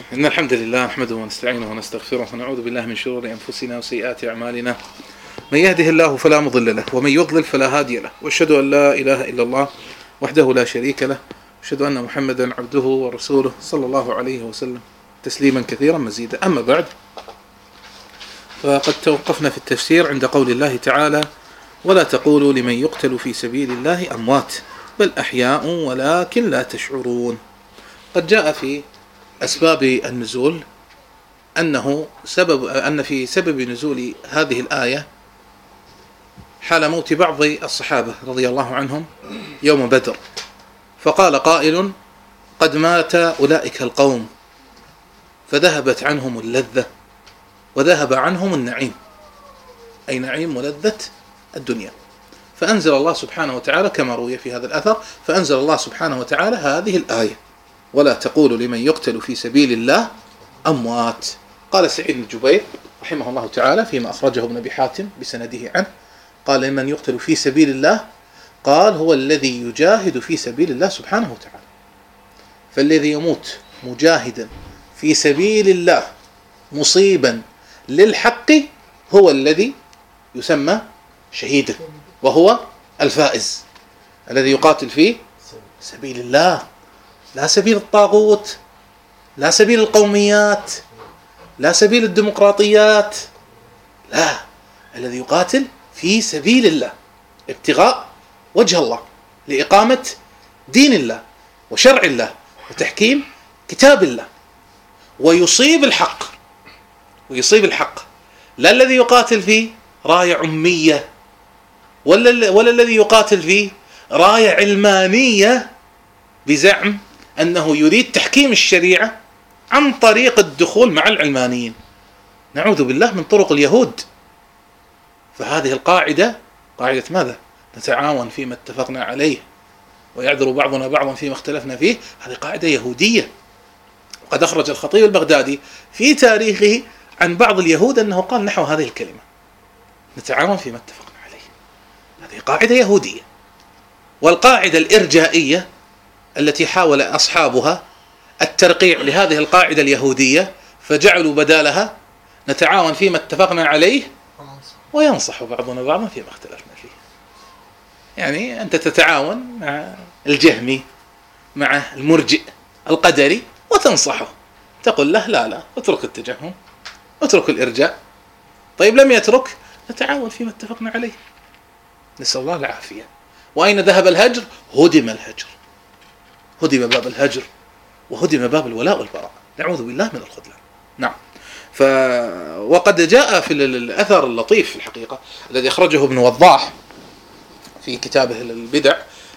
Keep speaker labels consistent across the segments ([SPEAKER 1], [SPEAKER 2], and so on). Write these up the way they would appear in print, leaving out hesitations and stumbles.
[SPEAKER 1] إن الحمد لله نحمده ونستعينه ونستغفره ونعوذ بالله من شرور أنفسنا وسيئات أعمالنا. من يهده الله فلا مضل له ومن يضلل فلا هادي له، وأشهد أن لا إله إلا الله وحده لا شريك له، وأشهد أن محمدا عبده ورسوله صلى الله عليه وسلم تسليما كثيرا مزيدا. أما بعد، فقد توقفنا في التفسير عند قول الله تعالى: ولا تقولوا لمن يقتل في سبيل الله أموات بل أحياء ولكن لا تشعرون. قد جاء في أسباب النزول أن في سبب نزول هذه الآية حال موت بعض الصحابة رضي الله عنهم يوم بدر، فقال قائل: قد مات أولئك القوم فذهبت عنهم اللذة وذهب عنهم النعيم، أي نعيم ولذة الدنيا. فأنزل الله سبحانه وتعالى كما روي في هذا الأثر، فأنزل الله سبحانه وتعالى هذه الآية: ولا تقولوا لمن يقتل في سبيل الله أموات. قال سعيد بن جبير رحمه الله تعالى فيما أخرجه ابن أبي حاتم بسنده عنه، قال: لمن يقتل في سبيل الله، قال: هو الذي يجاهد في سبيل الله سبحانه وتعالى. فالذي يموت مجاهدا في سبيل الله مصيبا للحق هو الذي يسمى شهيدا، وهو الفائز الذي يقاتل في سبيل الله، لا سبيل الطاغوت، لا سبيل القوميات، لا سبيل الديمقراطيات، لا، الذي يقاتل في سبيل الله ابتغاء وجه الله، لإقامة دين الله وشرع الله وتحكيم كتاب الله، ويصيب الحق، لا الذي يقاتل في راية عمية، ولا الذي يقاتل في راية علمانية بزعم أنه يريد تحكيم الشريعة عن طريق الدخول مع العلمانيين، نعوذ بالله من طرق اليهود. فهذه القاعدة قاعدة ماذا؟ نتعاون فيما اتفقنا عليه ويعذر بعضنا بعضا فيما اختلفنا فيه. هذه قاعدة يهودية. وقد أخرج الخطيب البغدادي في تاريخه عن بعض اليهود أنه قال نحو هذه الكلمة: نتعاون فيما اتفقنا عليه. هذه قاعدة يهودية. والقاعدة الإرجائية التي حاول أصحابها الترقيع لهذه القاعدة اليهودية فجعلوا بدالها: نتعاون فيما اتفقنا عليه وينصح بعضنا بعضا فيما اختلفنا فيه. يعني أنت تتعاون مع الجهمي، مع المرجئ القدري، وتنصحه، تقول له: لا اترك التجهم، اترك الإرجاء. طيب لم يترك، نتعاون فيما اتفقنا عليه. نسأل الله العافية. وأين ذهب الهجر؟ هدم الهجر، هدم باب الهجر وهدم باب الولاء والبراء، نعوذ بالله من الخذلان. نعم. وقد جاء في الأثر اللطيف في الحقيقة الذي أخرجه ابن وضاح في كتابه البدع،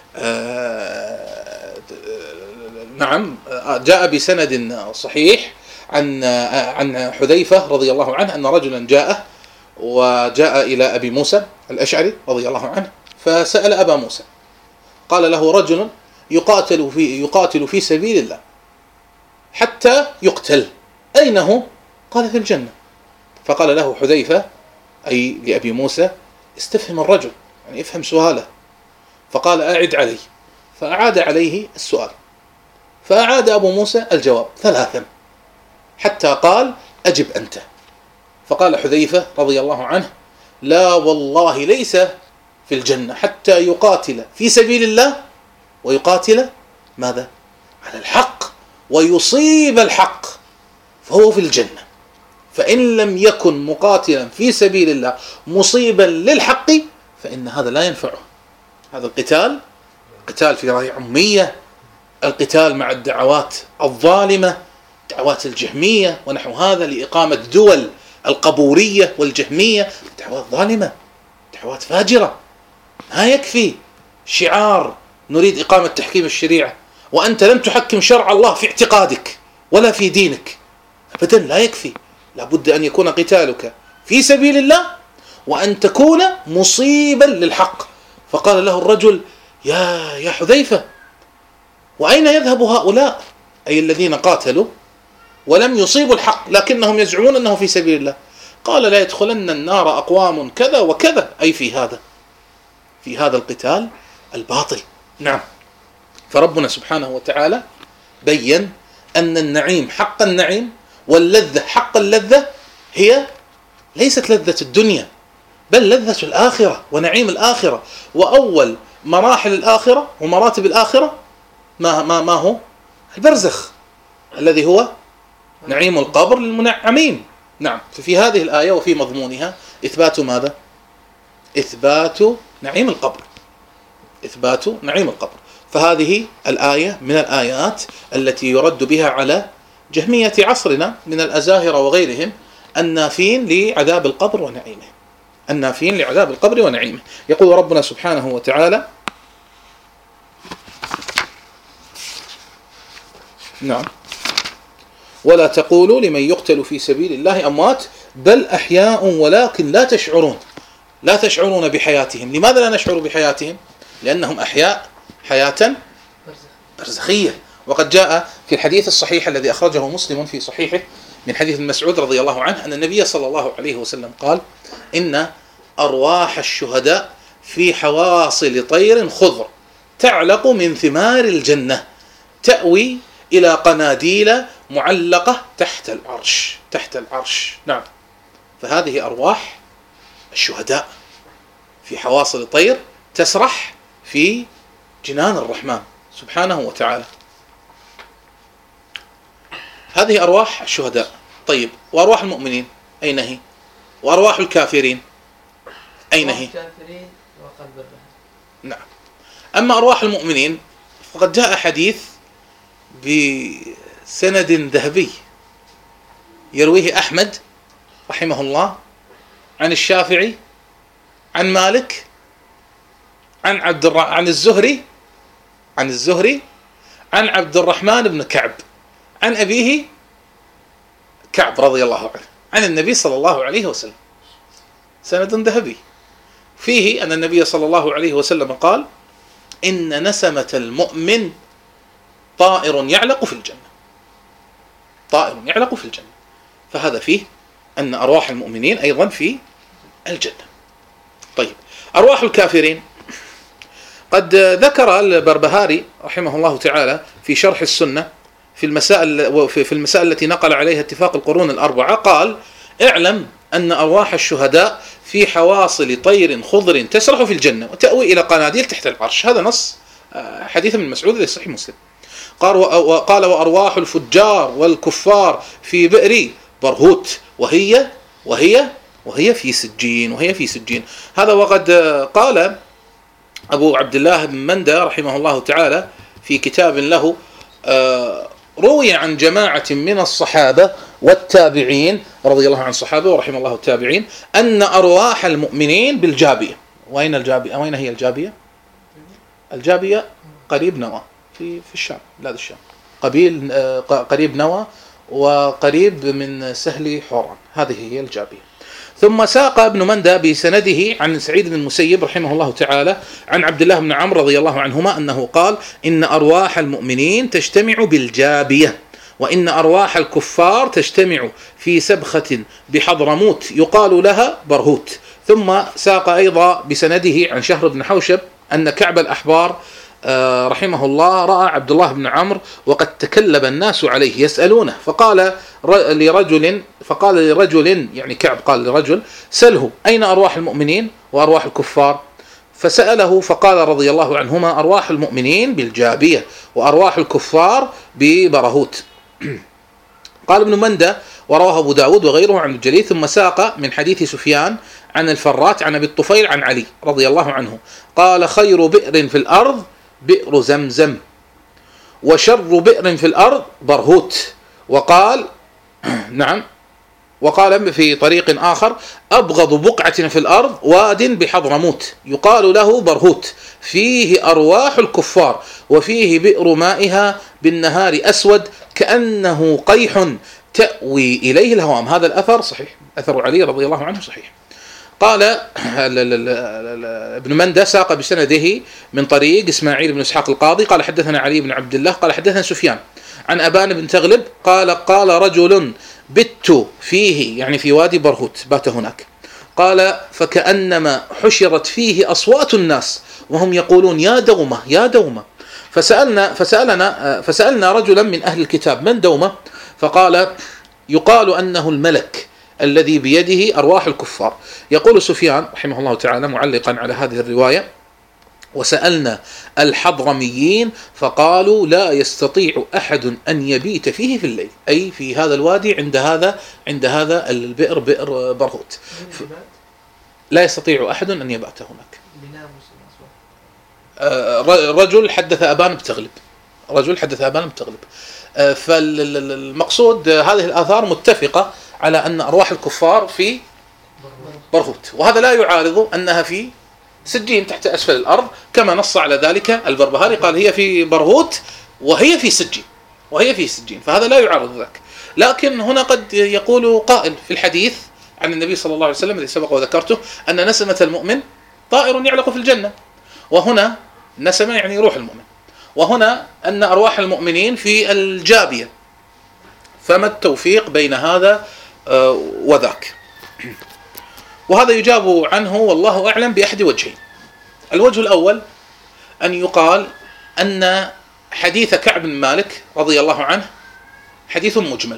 [SPEAKER 1] نعم، جاء بسند صحيح عن حذيفة رضي الله عنه أن رجلا جاء إلى أبي موسى الأشعري رضي الله عنه، فسأل أبا موسى، قال له: رجل يقاتل في سبيل الله حتى يقتل، أين هو؟ قال: في الجنة. فقال له حذيفة أي لأبي موسى: استفهم الرجل، يعني افهم سؤاله. فقال: أعد علي. فأعاد عليه السؤال، فأعاد أبو موسى الجواب 3 حتى قال: أجب أنت. فقال حذيفة رضي الله عنه: لا والله ليس في الجنة حتى يقاتل في سبيل الله ويقاتل ماذا؟ على الحق ويصيب الحق، فهو في الجنة. فإن لم يكن مقاتلا في سبيل الله مصيبا للحق فإن هذا لا ينفعه. هذا قتال في راية عمية، القتال مع الدعوات الظالمة، دعوات الجهمية ونحو هذا، لإقامة دول القبورية والجهمية، دعوات ظالمة، دعوات فاجرة. لا يكفي شعار نريد إقامة تحكيم الشريعة وأنت لم تحكم شرع الله في اعتقادك ولا في دينك، أبدا لا يكفي. لابد أن يكون قتالك في سبيل الله وأن تكون مصيبا للحق. فقال له الرجل: يا حذيفة، وأين يذهب هؤلاء، أي الذين قاتلوا ولم يصيبوا الحق لكنهم يزعمون أنه في سبيل الله؟ قال: لا يدخلن النار أقوام كذا وكذا، أي في هذا القتال الباطل. نعم. فربنا سبحانه وتعالى بين أن النعيم حق النعيم واللذة حق اللذة هي ليست لذة الدنيا، بل لذة الآخرة ونعيم الآخرة. وأول مراحل الآخرة ومراتب الآخرة ما هو البرزخ الذي هو نعيم القبر للمنعمين. نعم. ففي هذه الآية وفي مضمونها إثبات ماذا؟ إثبات نعيم القبر، إثبات نعيم القبر. فهذه الآية من الآيات التي يرد بها على جهمية عصرنا من الأزاهرة وغيرهم النافين لعذاب القبر ونعيمه، النافين لعذاب القبر ونعيمه. يقول ربنا سبحانه وتعالى: نعم، ولا تقولوا لمن يقتل في سبيل الله أموات بل أحياء ولكن لا تشعرون. لا تشعرون بحياتهم. لماذا لا نشعر بحياتهم؟ لأنهم أحياء حياة برزخية. وقد جاء في الحديث الصحيح الذي أخرجه مسلم في صحيحه من حديث ابن مسعود رضي الله عنه أن النبي صلى الله عليه وسلم قال: إن أرواح الشهداء في حواصل طير خضر تعلق من ثمار الجنة تأوي إلى قناديل معلقة تحت العرش، تحت العرش. نعم. فهذه أرواح الشهداء في حواصل طير تسرح في جنان الرحمن سبحانه وتعالى. هذه أرواح الشهداء. طيب، وأرواح المؤمنين أين هي؟ وأرواح الكافرين أين هي؟ نعم. أما أرواح المؤمنين فقد جاء حديث بسند ذهبي يرويه أحمد رحمه الله عن الشافعي عن مالك عن الزهري عن عبد الرحمن بن كعب عن أبيه كعب رضي الله عنه عن النبي صلى الله عليه وسلم. سند ذهبي فيه أن النبي صلى الله عليه وسلم قال: إن نسمة المؤمن طائر يعلق في الجنة، طائر يعلق في الجنة. فهذا فيه أن أرواح المؤمنين أيضا في الجنة. طيب، أرواح الكافرين قد ذكر البربهاري رحمه الله تعالى في شرح السنة في المسائل التي نقل عليها اتفاق القرون الأربعة، قال: اعلم أن أرواح الشهداء في حواصل طير خضر تسرح في الجنة وتأوي إلى قناديل تحت العرش. هذا نص حديث من مسعود في صحيح مسلم. قال: وأرواح الفجار والكفار في بئر برهوت وهي في سجين. هذا وقد قال أبو عبد الله بن مندى رحمه الله تعالى في كتاب له روي عن جماعة من الصحابة والتابعين رضي الله عن الصحابة ورحم الله التابعين أن أرواح المؤمنين بالجابية. وأين الجابية؟ وأين هي الجابية؟ الجابية قريب نوى في الشام، بلاد الشام، قريب نوى وقريب من سهل حوران. هذه هي الجابية. ثم ساق ابن مندى بسنده عن سعيد بن المسيب رحمه الله تعالى عن عبد الله بن عمرو رضي الله عنهما أنه قال: إن أرواح المؤمنين تجتمع بالجابية، وإن أرواح الكفار تجتمع في سبخة بحضرموت يقال لها برهوت. ثم ساق أيضا بسنده عن شهر بن حوشب أن كعب الأحبار رحمه الله رأى عبد الله بن عمرو وقد تكلب الناس عليه يسألونه، فقال لرجل يعني كعب قال لرجل: سله أين أرواح المؤمنين وأرواح الكفار؟ فسأله فقال رضي الله عنهما: أرواح المؤمنين بالجابية وأرواح الكفار ببرهوت. قال ابن مندى: ورواه أبو داود وغيره عن الجليل. ثم ساق من حديث سفيان عن الفرات عن أبي الطفيل عن علي رضي الله عنه قال: خير بئر في الأرض بئر زمزم، وشر بئر في الأرض برهوت. وقال نعم، وقال في طريق آخر: أبغض بقعة في الأرض واد بحضرموت يقال له برهوت، فيه أرواح الكفار وفيه بئر مائها بالنهار أسود كأنه قيح تأوي إليه الهوام. هذا الأثر صحيح، أثر علي رضي الله عنه صحيح. قال ابن مندى ساق بسنده من طريق إسماعيل بن إسحاق القاضي قال: حدثنا علي بن عبد الله قال: حدثنا سفيان عن أبان بن تغلب قال رجل: بت فيه، يعني في وادي برهوت، بات هناك. قال: فكأنما حشرت فيه أصوات الناس وهم يقولون: يا دومة يا دومة. فسألنا رجلا من أهل الكتاب من دومه، فقال يقال أنه الملك الذي بيده أرواح الكفار. يقول سفيان رحمه الله تعالى معلقا على هذه الرواية: وسألنا الحضرميين فقالوا لا يستطيع أحد أن يبيت فيه في الليل، أي في هذا الوادي عند هذا البئر، بئر برهوت، لا يستطيع أحد أن يبات هناك. رجل حدث أبان بتغلب. فالمقصود هذه الآثار متفقة على أن أرواح الكفار في برهوت، وهذا لا يعارض أنها في سجين تحت أسفل الأرض، كما نص على ذلك البربهاري، قال هي في برهوت وهي في سجين، فهذا لا يعارض ذلك. لكن هنا قد يقول قائل في الحديث عن النبي صلى الله عليه وسلم الذي سبق وذكرته أن نسمة المؤمن طائر يعلق في الجنة، وهنا نسمة يعني روح المؤمن، وهنا أن أرواح المؤمنين في الجابية، فما التوفيق بين هذا وذاك؟ وهذا يجاب عنه والله أعلم بأحد وجهين. الوجه الأول أن يقال أن حديث كعب بن مالك رضي الله عنه حديث مجمل،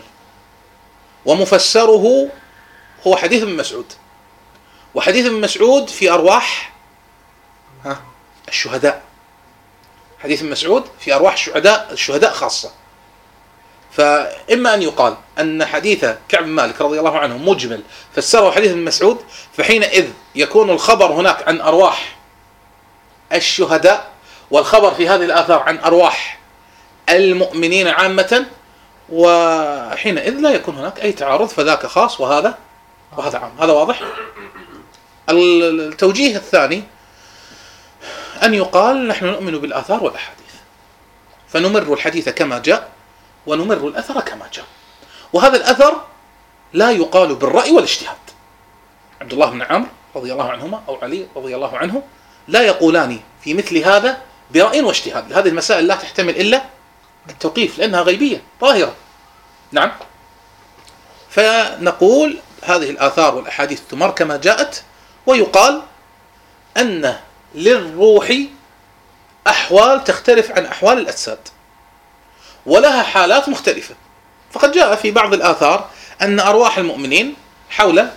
[SPEAKER 1] ومفسره هو حديث ابن مسعود، وحديث ابن مسعود في أرواح الشهداء، حديث ابن مسعود في أرواح الشهداء خاصة. فإما أن يقال أن حديث كعب بن مالك رضي الله عنه مجمل فسره حديث ابن مسعود، فحينئذ يكون الخبر هناك عن أرواح الشهداء، والخبر في هذه الآثار عن أرواح المؤمنين عامة، وحينئذ لا يكون هناك أي تعارض، فذاك خاص وهذا عام. هذا واضح. التوجيه الثاني أن يقال نحن نؤمن بالآثار والأحاديث، فنمر الحديث كما جاء ونمر الأثر كما جاء، وهذا الأثر لا يقال بالرأي والاجتهاد. عبد الله بن عمرو رضي الله عنهما أو علي رضي الله عنه لا يقولان في مثل هذا برأي واجتهاد. هذه المسائل لا تحتمل إلا التوقيف لأنها غيبية طاهرة. نعم. فنقول هذه الآثار والأحاديث تمر كما جاءت، ويقال أن للروح أحوال تختلف عن أحوال الأجساد، ولها حالات مختلفة. فقد جاء في بعض الآثار أن أرواح المؤمنين حول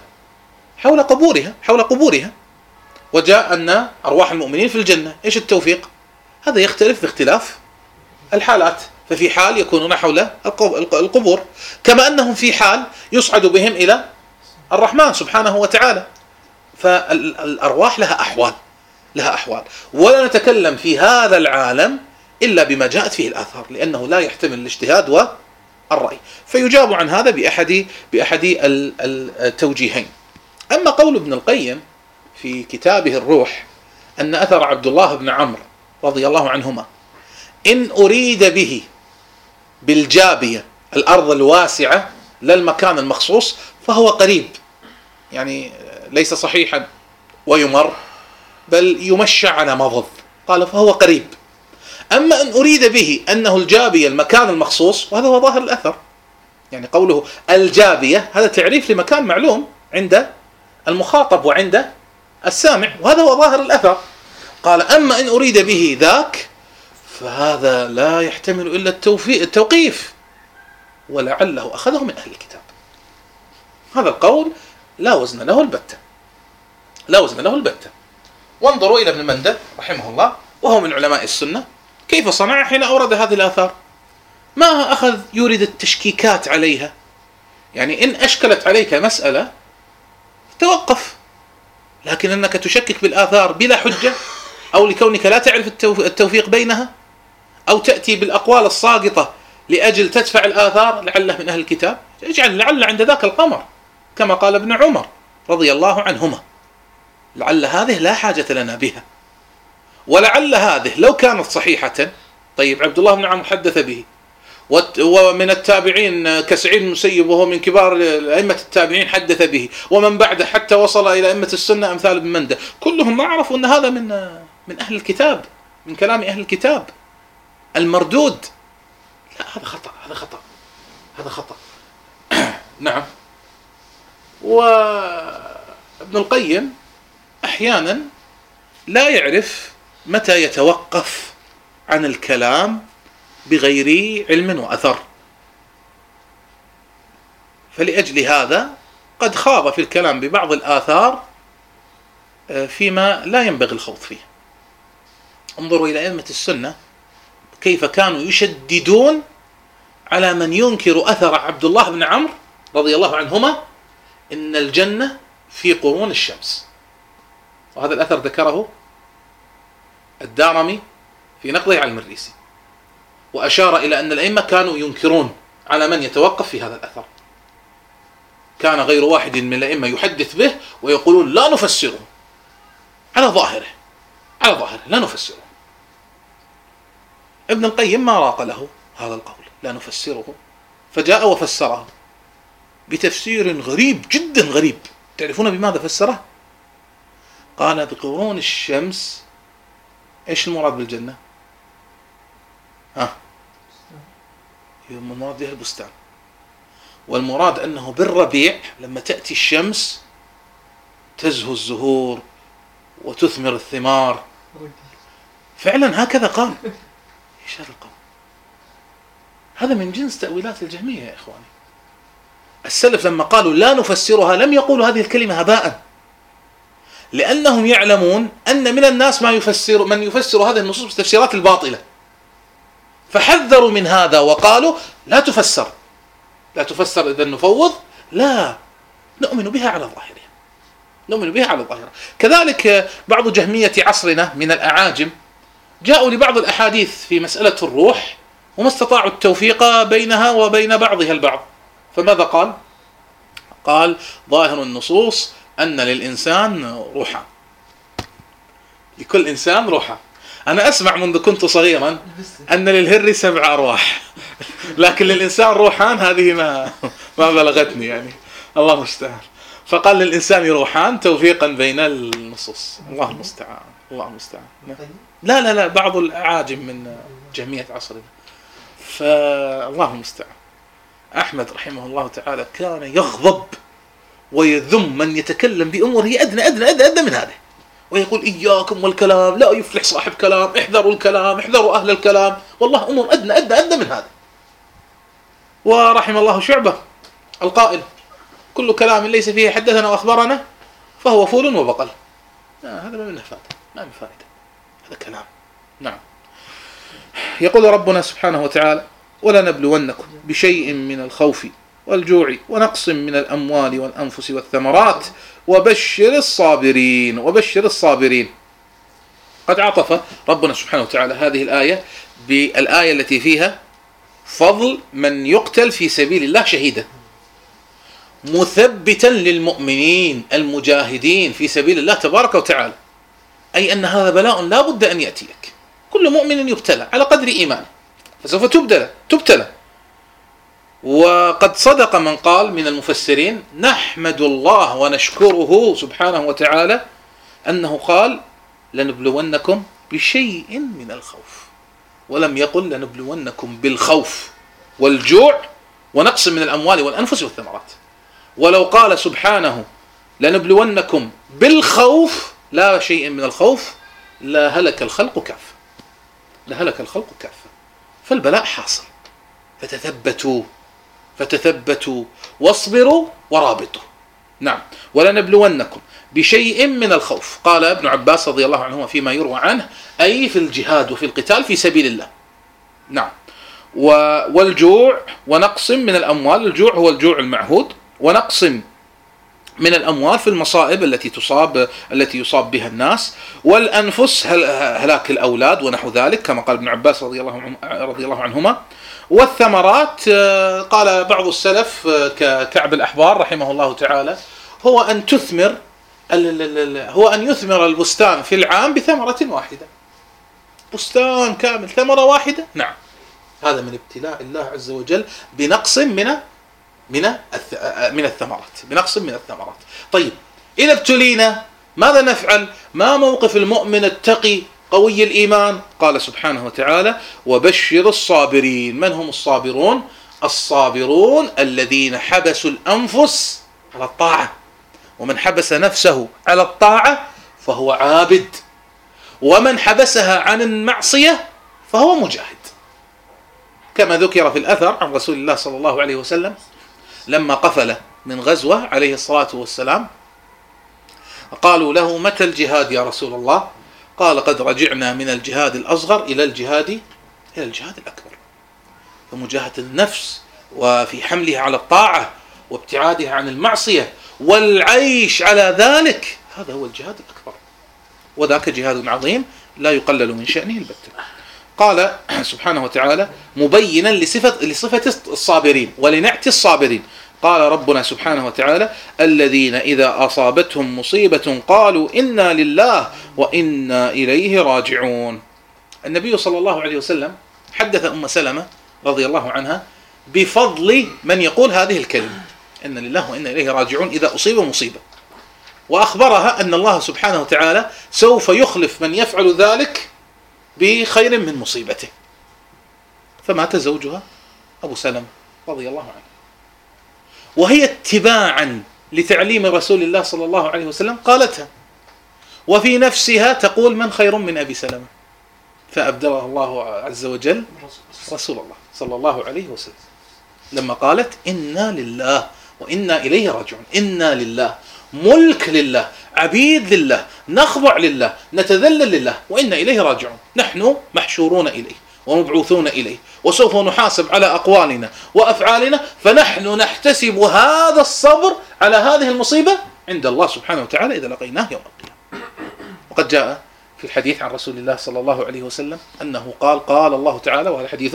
[SPEAKER 1] قبورها، وجاء أن أرواح المؤمنين في الجنة. إيش التوفيق؟ هذا يختلف باختلاف الحالات، ففي حال يكونون حول القبور، كما أنهم في حال يصعد بهم إلى الرحمن سبحانه وتعالى. فالأرواح لها أحوال، ولا نتكلم في هذا العالم إلا بما جاءت فيه الآثار، لأنه لا يحتمل الاجتهاد والرأي. فيجاب عن هذا بأحد التوجيهين. أما قول ابن القيم في كتابه الروح أن أثر عبد الله بن عمرو رضي الله عنهما إن أريد به بالجابية الأرض الواسعة لا المكان المخصوص فهو قريب، يعني ليس صحيحا ويمر، بل يمشى على مضض، قال فهو قريب. أما أن أريد به أنه الجابية المكان المخصوص، وهذا هو ظاهر الأثر، يعني قوله الجابية هذا تعريف لمكان معلوم عند المخاطب وعند السامع، وهذا هو ظاهر الأثر. قال أما إن أريد به ذاك فهذا لا يحتمل إلا التوقيف، ولعله أخذه من أهل الكتاب. هذا القول لا وزن له البتة. وانظروا إلى ابن مندة رحمه الله، وهو من علماء السنة، كيف صنع حين أورد هذه الآثار. ما أخذ يورد التشكيكات عليها، يعني إن أشكلت عليك مسألة توقف، لكن أنك تشكك بالآثار بلا حجة، أو لكونك لا تعرف التوفيق بينها، أو تأتي بالأقوال الساقطة لأجل تدفع الآثار لعله من أهل الكتاب، اجعل لعل عند ذاك القمر، كما قال ابن عمر رضي الله عنهما، لعل هذه لا حاجة لنا بها، ولعل هذه لو كانت صحيحة. طيب عبد الله بن عمرو حدث به، ومن التابعين كسعيد المسيب وهو من كبار أئمة التابعين حدث به، ومن بعده حتى وصل إلى أئمة السنة أمثال ابن مندة، كلهم ما عرفوا أن هذا من أهل الكتاب، من كلام أهل الكتاب المردود. لا، هذا خطأ. نعم. وابن القيم أحيانا لا يعرف متى يتوقف عن الكلام بغير علم وأثر، فلأجل هذا قد خاض في الكلام ببعض الآثار فيما لا ينبغي الخوض فيه. انظروا إلى أئمة السنة كيف كانوا يشددون على من ينكر أثر عبد الله بن عمرو رضي الله عنهما إن الجنة في قرون الشمس، وهذا الأثر ذكره الدارمي في نقضه على المريسي، وأشار إلى أن الأئمة كانوا ينكرون على من يتوقف في هذا الأثر. كان غير واحد من الأئمة يحدث به ويقولون لا نفسره على ظاهره لا نفسره. ابن القيم ما راق له هذا القول لا نفسره، فجاء وفسره بتفسير غريب جدا غريب. تعرفون بماذا فسره؟ قال بقرون الشمس. ايش المراد بالجنة؟ المراد بها البستان، والمراد أنه بالربيع لما تأتي الشمس تزهو الزهور وتثمر الثمار. فعلا هكذا قال. ايش هذا القول؟ هذا من جنس تأويلات الجهمية يا إخواني. السلف لما قالوا لا نفسرها لم يقولوا هذه الكلمة هباء، لأنهم يعلمون أن من الناس من يفسر هذه النصوص بالتفسيرات الباطلة، فحذروا من هذا وقالوا لا تفسر إذا نفوض، لا نؤمن بها على ظاهرها. كذلك بعض جهمية عصرنا من الأعاجم جاءوا لبعض الأحاديث في مسألة الروح وما استطاعوا التوفيق بينها وبين بعضها البعض. فماذا قال ظاهر النصوص أن للإنسان روحا، لكل إنسان روحا. أنا أسمع منذ كنت صغيرا أن للهر 7 أرواح، لكن للإنسان روحان هذه ما بلغتني يعني، الله المستعان. فقال للإنسان روحان توفيقا بين النصوص. الله المستعان. لا بعض الأعاجم من جهمية عصرنا، فالله المستعان. أحمد رحمه الله تعالى كان يغضب ويذم من يتكلم بأمور هي أدنى من هذا، ويقول إياكم والكلام، لا يفلح صاحب كلام، احذروا الكلام، احذروا أهل الكلام، والله أمور أدنى من هذا. ورحم الله شعبة القائل كل كلام ليس فيه حدثنا وأخبرنا فهو فول وبقل. هذا ما من فائدة هذا كلام. نعم. يقول ربنا سبحانه وتعالى ولنبلونكم بشيء من الخوف والجوع ونقص من الأموال والأنفس والثمرات وبشر الصابرين. قد عطف ربنا سبحانه وتعالى هذه الآية بالآية التي فيها فضل من يقتل في سبيل الله شهيدا، مثبتا للمؤمنين المجاهدين في سبيل الله تبارك وتعالى، أي أن هذا بلاء لا بد أن يأتيك. كل مؤمن يبتلى على قدر إيمانه، فسوف تبتلى. وقد صدق من قال من المفسرين نحمد الله ونشكره سبحانه وتعالى أنه قال لنبلونكم بشيء من الخوف، ولم يقل لنبلونكم بالخوف والجوع ونقص من الأموال والأنفس والثمرات. ولو قال سبحانه لنبلونكم بالخوف لا شيء من الخوف لا هلك الخلق كافة. فالبلاء حاصل، فتثبتوا واصبروا ورابطوا. نعم. ولنبلونكم بشيء من الخوف، قال ابن عباس رضي الله عنهما فيما يروى عنه أي في الجهاد وفي القتال في سبيل الله. نعم. والجوع ونقص من الأموال، الجوع هو الجوع المعهود، ونقص من الأموال في المصائب التي يصاب بها الناس، والأنفس هلاك الأولاد ونحو ذلك كما قال ابن عباس رضي الله عنهما. والثمرات قال بعض السلف ككعب الأحبار رحمه الله تعالى هو أن يثمر البستان في العام بثمرة واحدة، بستان كامل ثمرة واحدة. نعم. هذا من ابتلاء الله عز وجل بنقص من الثمرات. طيب إذا ابتلينا ماذا نفعل؟ ما موقف المؤمن التقي قوي الإيمان؟ قال سبحانه وتعالى وبشر الصابرين. من هم الصابرون؟ الصابرون الذين حبسوا الأنفس على الطاعة، ومن حبس نفسه على الطاعة فهو عابد، ومن حبسها عن المعصية فهو مجاهد، كما ذكر في الأثر عن رسول الله صلى الله عليه وسلم لما قفل من غزوة عليه الصلاة والسلام قالوا له: متى الجهاد يا رسول الله؟ قال: قد رجعنا من الجهاد الأصغر إلى الجهاد الأكبر. فمجاهدة النفس وفي حملها على الطاعة وابتعادها عن المعصية والعيش على ذلك، هذا هو الجهاد الأكبر، وذاك جهاد عظيم لا يقلل من شأنه البتة. قال سبحانه وتعالى مبينا لصفة الصابرين ولنعت الصابرين، قال ربنا سبحانه وتعالى: الذين إذا أصابتهم مصيبة قالوا إنا لله وإنا إليه راجعون. النبي صلى الله عليه وسلم حدث أم سلمة رضي الله عنها بفضل من يقول هذه الكلمة: إنا لله وإنا إليه راجعون، إذا أصيب مصيبة، وأخبرها أن الله سبحانه وتعالى سوف يخلف من يفعل ذلك بخير من مصيبته. فمات زوجها أبو سلمة رضي الله عنه، وهي اتباعا لتعليم رسول الله صلى الله عليه وسلم قالتها، وفي نفسها تقول: من خير من أبي سلمة؟ فأبدلها الله عز وجل رسول الله صلى الله عليه وسلم لما قالت: إنا لله وإنا إليه راجعون. إنا لله، ملك لله، عبيد لله، نخضع لله، نتذلل لله، وإنا إليه راجعون. نحن محشورون إليه ومبعوثون إليه، وسوف نحاسب على أقوالنا وأفعالنا، فنحن نحتسب هذا الصبر على هذه المصيبة عند الله سبحانه وتعالى إذا لقيناه يوم القيامة. وقد جاء في الحديث عن رسول الله صلى الله عليه وسلم أنه قال الله تعالى، وهذا حديث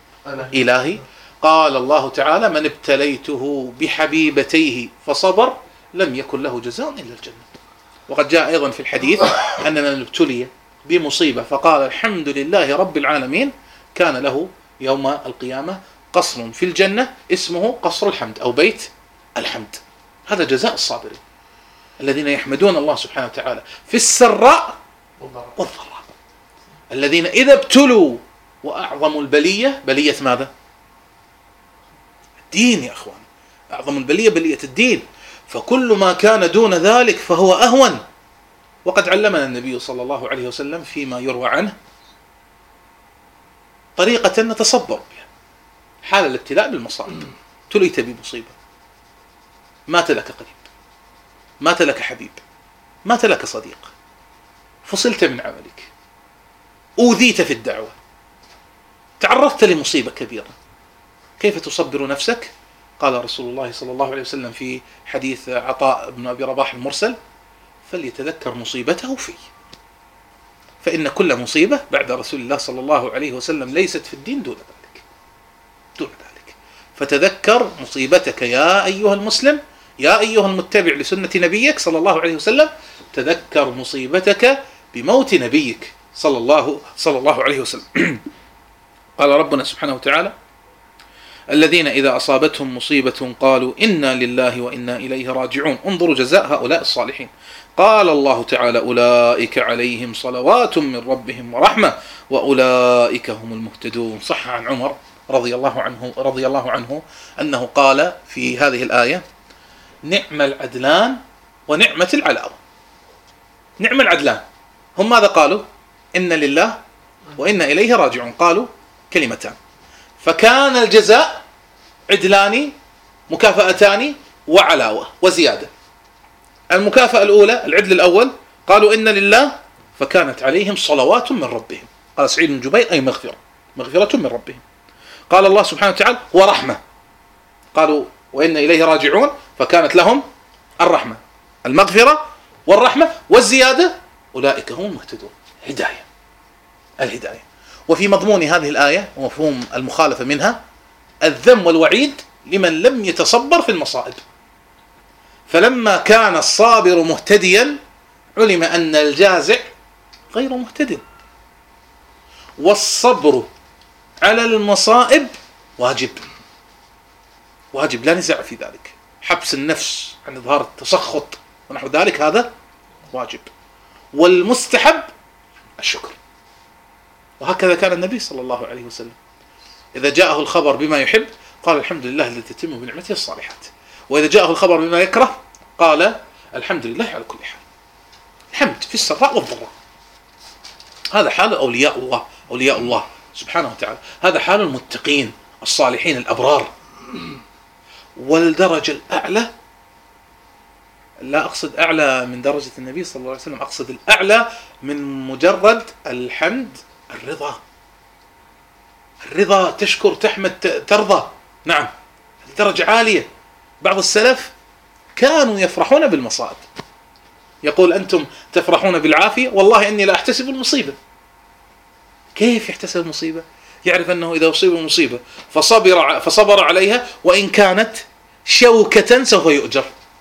[SPEAKER 1] إلهي، قال الله تعالى: من ابتليته بحبيبتيه فصبر لم يكن له جزاء إلا الجنة. وقد جاء أيضا في الحديث أن من ابتلي بمصيبة فقال الحمد لله رب العالمين كان له يوم القيامة قصر في الجنة اسمه قصر الحمد أو بيت الحمد. هذا جزاء الصابرين الذين يحمدون الله سبحانه وتعالى في السراء والضراء، الذين إذا ابتلوا، وأعظم البلية بلية ماذا؟ الدين يا أخوان، أعظم البلية بلية الدين، فكل ما كان دون ذلك فهو أهون. وقد علمنا النبي صلى الله عليه وسلم فيما يروى عنه طريقة نتصبر بها حال الابتلاء بالمصائب. ابتليت بمصيبة، مات لك قريب، مات لك حبيب، مات لك صديق، فصلت من عملك، أوذيت في الدعوة، تعرضت لمصيبة كبيرة، كيف تصبر نفسك؟ قال رسول الله صلى الله عليه وسلم في حديث عطاء بن أبي رباح المرسل: فليتذكر مصيبته فيه، فإن كل مصيبة بعد رسول الله صلى الله عليه وسلم ليست في الدين دون ذلك. فتذكر مصيبتك يا أيها المسلم، يا أيها المتبع لسنة نبيك صلى الله عليه وسلم، تذكر مصيبتك بموت نبيك صلى الله عليه وسلم. قال ربنا سبحانه وتعالى: الذين إذا أصابتهم مصيبة قالوا إنا لله وإنا إليه راجعون. انظروا جزاء هؤلاء الصالحين. قال الله تعالى: أولئك عليهم صلوات من ربهم ورحمة وأولئك هم المهتدون. صح عن عمر رضي الله عنه أنه قال في هذه الآية: نعم العدلان ونعمة العلاوة. نعم العدلان هم ماذا قالوا؟ إن لله وإنا إليه راجعون، قالوا كلمتان، فكان الجزاء عدلان مكافأتان وعلاوة وزيادة. المكافأة الأولى العدل الأول قالوا إن لله، فكانت عليهم صلوات من ربهم. قال سعيد بن جبير: أي مغفرة من ربهم. قال الله سبحانه وتعالى: ورحمة، قالوا وإن إليه راجعون، فكانت لهم الرحمة، المغفرة والرحمة والزيادة، أولئك هم المهتدون. الهداية. وفي مضمون هذه الآية ومفهوم المخالفة منها الذم والوعيد لمن لم يتصبر في المصائب. فلما كان الصابر مهتديا علم أن الجازع غير مهتد، والصبر على المصائب واجب لا نزاع في ذلك. حبس النفس عن إظهار التسخط ونحو ذلك هذا واجب، والمستحب الشكر. وهكذا كان النبي صلى الله عليه وسلم إذا جاءه الخبر بما يحب قال الحمد لله الذي تتم بنعمته الصالحات، وإذا جاءه الخبر بما يكره قال الحمد لله على كل حال. الحمد في السراء والضراء، هذا حال أولياء الله سبحانه وتعالى. هذا حال المتقين الصالحين الأبرار. والدرجة الأعلى، لا أقصد أعلى من درجة النبي صلى الله عليه وسلم، أقصد الأعلى من مجرد الحمد، الرضا، تشكر، تحمد، ترضى. نعم، درجة عالية. بعض السلف كانوا يفرحون بالمصائب، يقول أنتم تفرحون بالعافية، والله إني لا أحتسب المصيبة. كيف يحتسب المصيبة؟ يعرف أنه إذا أصيب مصيبة فصبر عليها وإن كانت شوكة سوف يؤجر.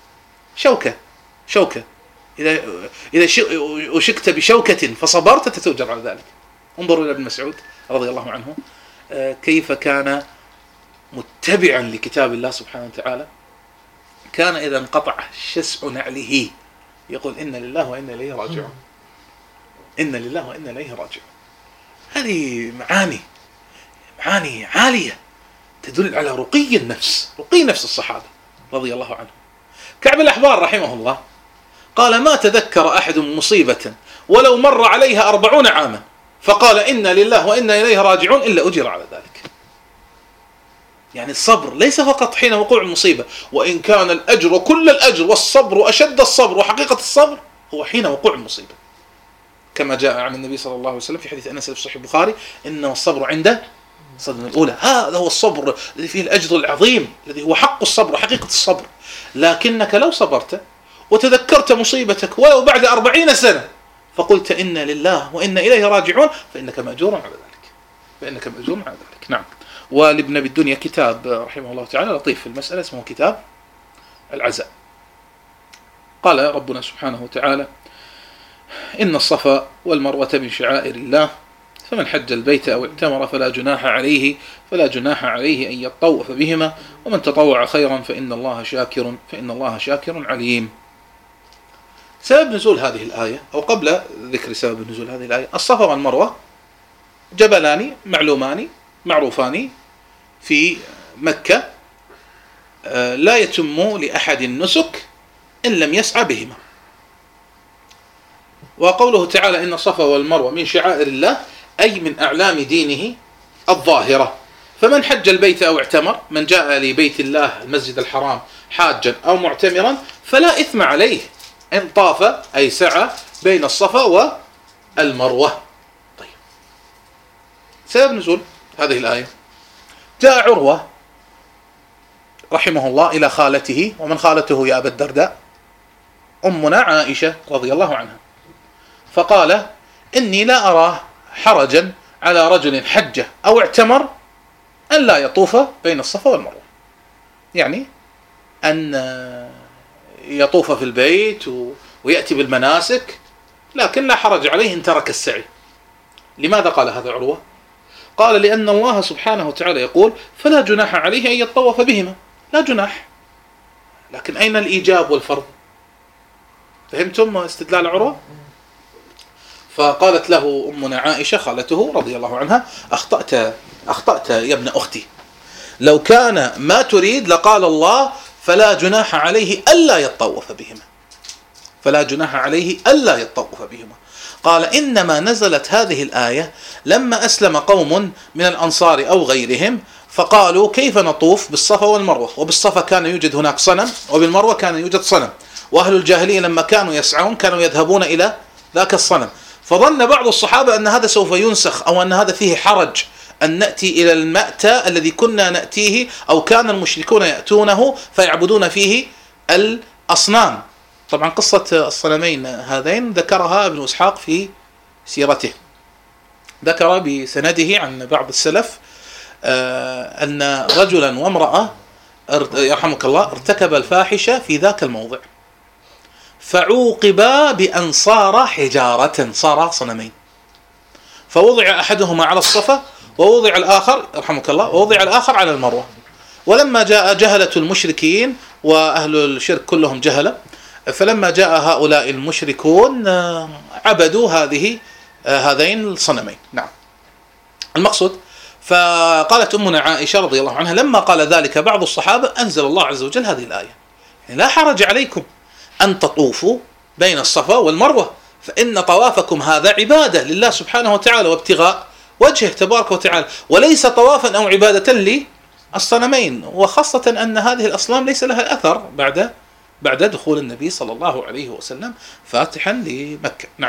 [SPEAKER 1] شوكة إذا أشكت بشوكة فصبرت تتؤجر على ذلك. انظروا إلى ابن مسعود رضي الله عنه كيف كان متبعا لكتاب الله سبحانه وتعالى. كان إذا انقطع شسع نعله يقول إن لله وإنا إليه راجعون، إن لله وإنا إليه راجعون. هذه معاني عالية تدل على رقي نفس الصحابة رضي الله عنهم. كعب الأحبار رحمه الله قال: ما تذكر أحد مصيبة ولو مر عليها 40 عاما فقال إنا لله وإنا إليه راجعون إلا أجر على ذلك. يعني الصبر ليس فقط حين وقوع المصيبة، وإن كان الأجر كل الأجر والصبر أشد الصبر وحقيقة الصبر هو حين وقوع المصيبة، كما جاء عن النبي صلى الله عليه وسلم في حديث أنس في صحيح البخاري: إنما الصبر عند الصدمة الأولى. هذا هو الصبر الذي فيه الأجر العظيم، الذي هو حق الصبر وحقيقة الصبر. لكنك لو صبرت وتذكرت مصيبتك ولو بعد 40 سنة فقلت إنا لله وإنا إليه راجعون فإنك مأجور على ذلك. نعم. ولابن أبي الدنيا كتاب رحمه الله تعالى لطيف في المسألة اسمه كتاب العزاء. قال ربنا سبحانه وتعالى: إن الصفا والمروة من شعائر الله فمن حج البيت أو اعتمر فلا جناح عليه أن يطوف بهما ومن تطوع خيرا فإن الله شاكر عليم. سبب نزول هذه الآية، أو قبل ذكر سبب نزول هذه الآية، الصفا والمروة جبلان معلومان معروفان في مكة، لا يتم لأحد النسك إن لم يسعى بهما. وقوله تعالى: إن الصفا والمروة من شعائر الله، أي من أعلام دينه الظاهرة. فمن حج البيت أو اعتمر، من جاء لبيت الله المسجد الحرام حاجا أو معتمرا فلا إثم عليه إن طاف أي سعى بين الصفا والمروة. طيب، سبب نزول هذه الآية: جاء عروة رحمه الله إلى خالته، ومن خالته يا أبا الدرداء؟ أمنا عائشة رضي الله عنها، فقال: إني لا أرى حرجا على رجل حج أو اعتمر أن لا يطوف بين الصفا والمروة، يعني أن يطوف في البيت ويأتي بالمناسك، لكن لا حرج عليه إن ترك السعي. لماذا قال هذا عروة؟ قال: لأن الله سبحانه وتعالى يقول: فلا جناح عليه أن يطوف بهما. لا جناح، لكن أين الإيجاب والفرض؟ فهمتم استدلال عروة؟ فقالت له أمنا عائشة خالته رضي الله عنها: أخطأت يا ابن أختي، لو كان ما تريد لقال الله: فلا جناح عليه ألا يطوف بهما. قال: إنما نزلت هذه الآية لما أسلم قوم من الأنصار أو غيرهم، فقالوا: كيف نطوف بالصفا والمروة؟ وبالصفا كان يوجد هناك صنم، وبالمروة كان يوجد صنم، وأهل الجاهلية لما كانوا يسعون كانوا يذهبون إلى ذاك الصنم. فظن بعض الصحابة أن هذا سوف ينسخ، أو أن هذا فيه حرج أن نأتي إلى المأتى الذي كنا نأتيه أو كان المشركون يأتونه فيعبدون فيه الأصنام. طبعا قصة الصنمين هذين ذكرها ابن إسحاق في سيرته، ذكر بسنده عن بعض السلف أن رجلا وامرأة يرحمك الله ارتكب الفاحشة في ذاك الموضع، فعوقبا بأن صار حجارة، صار صنمين، فوضع أحدهما على الصفا ووضع الآخر يرحمك الله ووضع الآخر على المروة. ولما جاء جهلة المشركين وأهل الشرك كلهم جهلة، فلما جاء هؤلاء المشركون عبدوا هذين الصنمين. نعم، المقصود. فقالت أمنا عائشة رضي الله عنها: لما قال ذلك بعض الصحابة أنزل الله عز وجل هذه الآية: يعني لا حرج عليكم أن تطوفوا بين الصفا والمروة، فإن طوافكم هذا عبادة لله سبحانه وتعالى وابتغاء وجهه تبارك وتعالى، وليس طوافا أو عبادة للصنمين، وخاصة أن هذه الأصنام ليس لها أثر بعد دخول النبي صلى الله عليه وسلم فاتحا لمكة. نعم.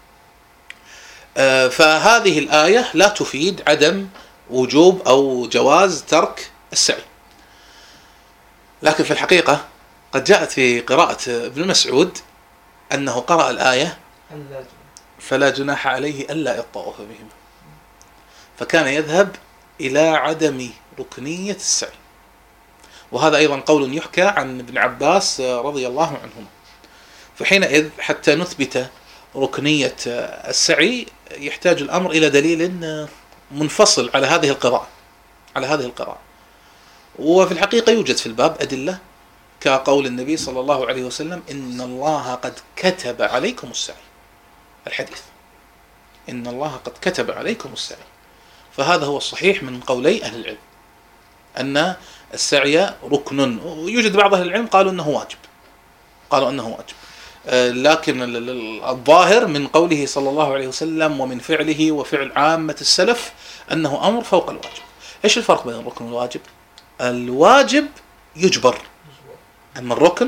[SPEAKER 1] فهذه الآية لا تفيد عدم وجوب أو جواز ترك السعي، لكن في الحقيقة قد جاءت في قراءة ابن مسعود أنه قرأ الآية فلا جناح عليه ألا يطوف بهم، فكان يذهب إلى عدم ركنية السعي. وهذا أيضا قول يحكى عن ابن عباس رضي الله عنهما. فحينئذ حتى نثبت ركنية السعي يحتاج الأمر إلى دليل منفصل على هذه القراءة. وفي الحقيقة يوجد في الباب أدلة كقول النبي صلى الله عليه وسلم إن الله قد كتب عليكم السعي، الحديث إن الله قد كتب عليكم السعي. فهذا هو الصحيح من قولي أهل العلم أن السعي ركن، ويوجد بعض أهل العلم قالوا أنه واجب، لكن الظاهر من قوله صلى الله عليه وسلم ومن فعله وفعل عامة السلف أنه أمر فوق الواجب. إيش الفرق بين الركن والواجب؟ الواجب يجبر، أما الركن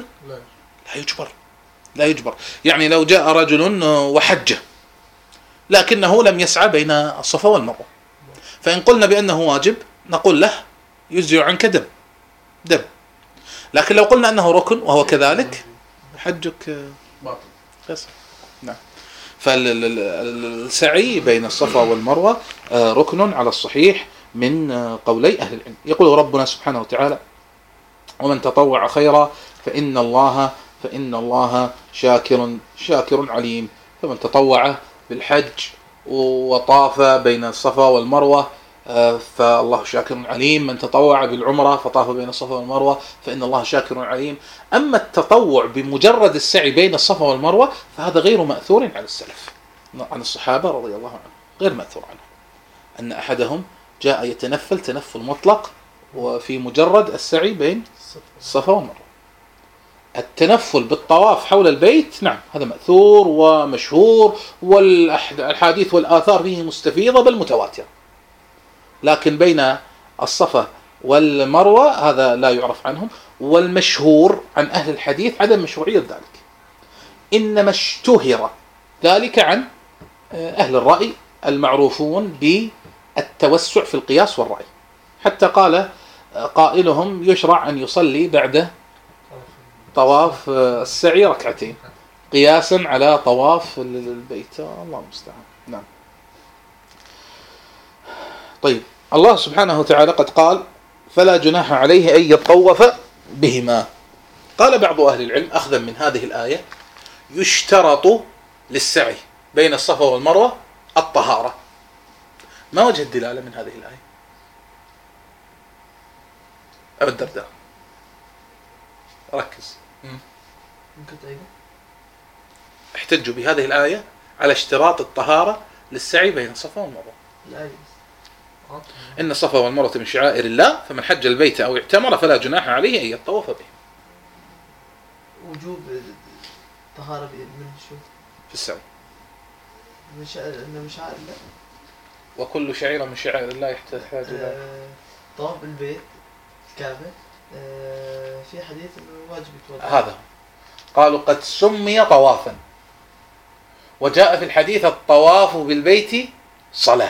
[SPEAKER 1] لا يجبر. يعني لو جاء رجل وحج لكنه لم يسعى بين الصفا والمروة، فإن قلنا بأنه واجب نقول له يجزي عنك دم. لكن لو قلنا أنه ركن وهو كذلك حجك باطل. نعم. فالسعي بين الصفا والمروة ركن على الصحيح من قولي أهل العلم. يقول ربنا سبحانه وتعالى ومن تطوع خيرا فإن الله شاكر عليم. فمن تطوع بالحج وطاف بين الصفا والمروة فالله شاكر عليم. من تطوع بالعمرة فطاف بين الصفا والمروة فإن الله شاكر عليم. أما التطوع بمجرد السعي بين الصفا والمروة فهذا غير مأثور عن السلف، عن الصحابة رضي الله عنهم، غير مأثور عنهم أن أحدهم جاء يتنفل تنفل مطلق وفي مجرد السعي بين الصفا والمروة. التنفل بالطواف حول البيت نعم هذا مأثور ومشهور، والحديث والآثار فيه مستفيضة بل متواترة، لكن بين الصفا والمروة هذا لا يعرف عنهم. والمشهور عن أهل الحديث عدم مشروعية ذلك، إنما اشتهر ذلك عن أهل الرأي المعروفون بالتوسع في القياس والرأي، حتى قال قائلهم يشرع أن يصلي بعد طواف السعي ركعتين قياسا على طواف البيت. الله المستعان. نعم. طيب الله سبحانه وتعالى قد قال فلا جناح عليه أن يطوف بهما. قال بعض أهل العلم أخذا من هذه الآية يشترط للسعي بين الصفا والمروة الطهارة. ما وجه الدلالة من هذه الآية؟ أبو الدرداء ركز. احتجوا بهذه الآية على اشتراط الطهارة للسعي بين الصفا والمروة. إن الصفا والمروة من شعائر الله فمن حج البيت أو اعتمر فلا جناح عليه أن يطوف به.
[SPEAKER 2] وجوب طهارة من شو؟
[SPEAKER 1] في السعي.
[SPEAKER 2] من شعائر الله.
[SPEAKER 1] وكل شعيرة من شعائر الله يحتاج إلى
[SPEAKER 2] طواف البيت الكعبة. في حديث إنه واجب يتوضأ.
[SPEAKER 1] هذا قالوا قد سمي طوافا، وجاء في الحديث الطواف بالبيت صلاة،